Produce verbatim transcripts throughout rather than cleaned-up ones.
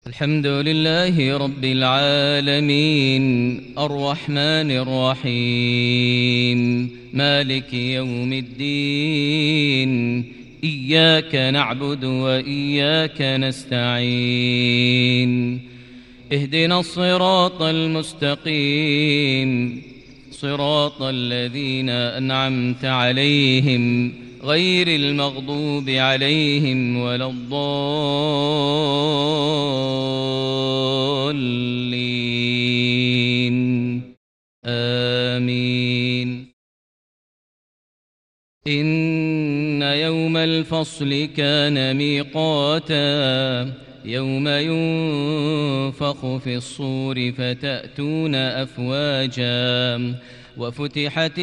الحمد لله رب العالمين الرحمن الرحيم مالك يوم الدين إياك نعبد وإياك نستعين اهدنا الصراط المستقيم صراط الذين أنعمت عليهم غير المغضوب عليهم ولا الضالين آمين. إن يوم الفصل كان ميقاتا يوم ينفخ في الصور فتأتون أفواجا وفتحت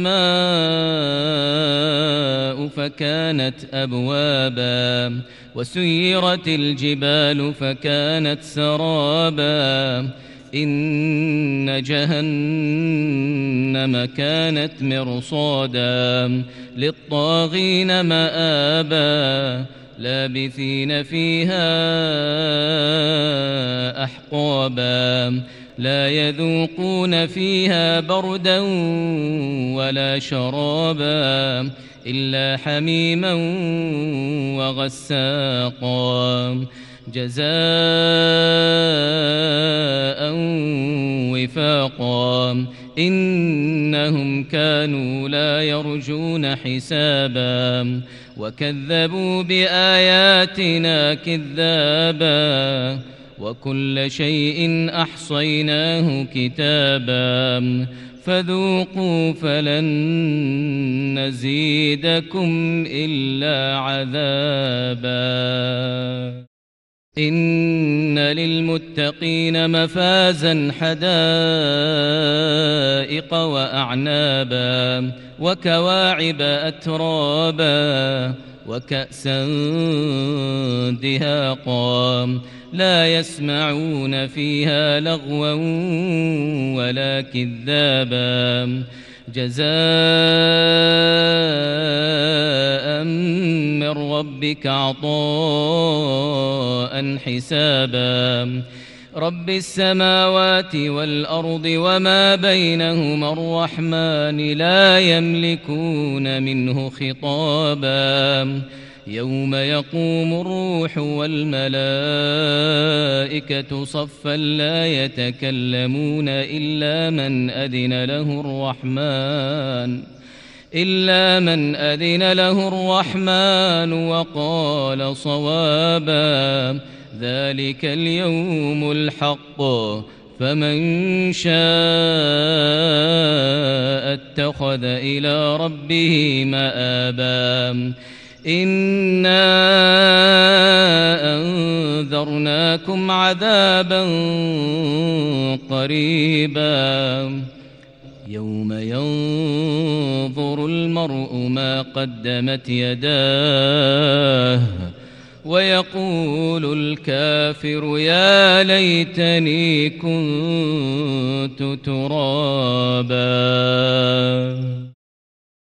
السماء فكانت أبوابا وسيرت الجبال فكانت سرابا إن جهنم كانت مرصادا للطاغين مآبا لابثين فيها أحقابا لا يذوقون فيها بردا ولا شرابا إلا حميما وغساقا جزاء وفاقا إنهم كانوا لا يرجون حسابا وكذبوا بآياتنا كذابا وكل شيء أحصيناه كتابا فذوقوا فلن نزيدكم إلا عذابا. إن للمتقين مفازا حدائق وأعنابا وكواعب أترابا وكأسا دهاقا لا يسمعون فيها لغوا ولا كذابا جزاء من ربك عطاء حسابا. رب السماوات والأرض وما بينهما الرحمن لا يملكون منه خطابا يوم يقوم الروح والملائكة صفا لا يتكلمون إلا من أذن له الرحمن إلا من أذن له الرحمن وقال صوابا ذلك اليوم الحق فمن شاء اتخذ إلى ربه مآبا. إنا أنذرناكم عذابا قريبا يوم ينظر المرء ما قدمت يداه ويقول الكافر يا ليتني كنت ترابا.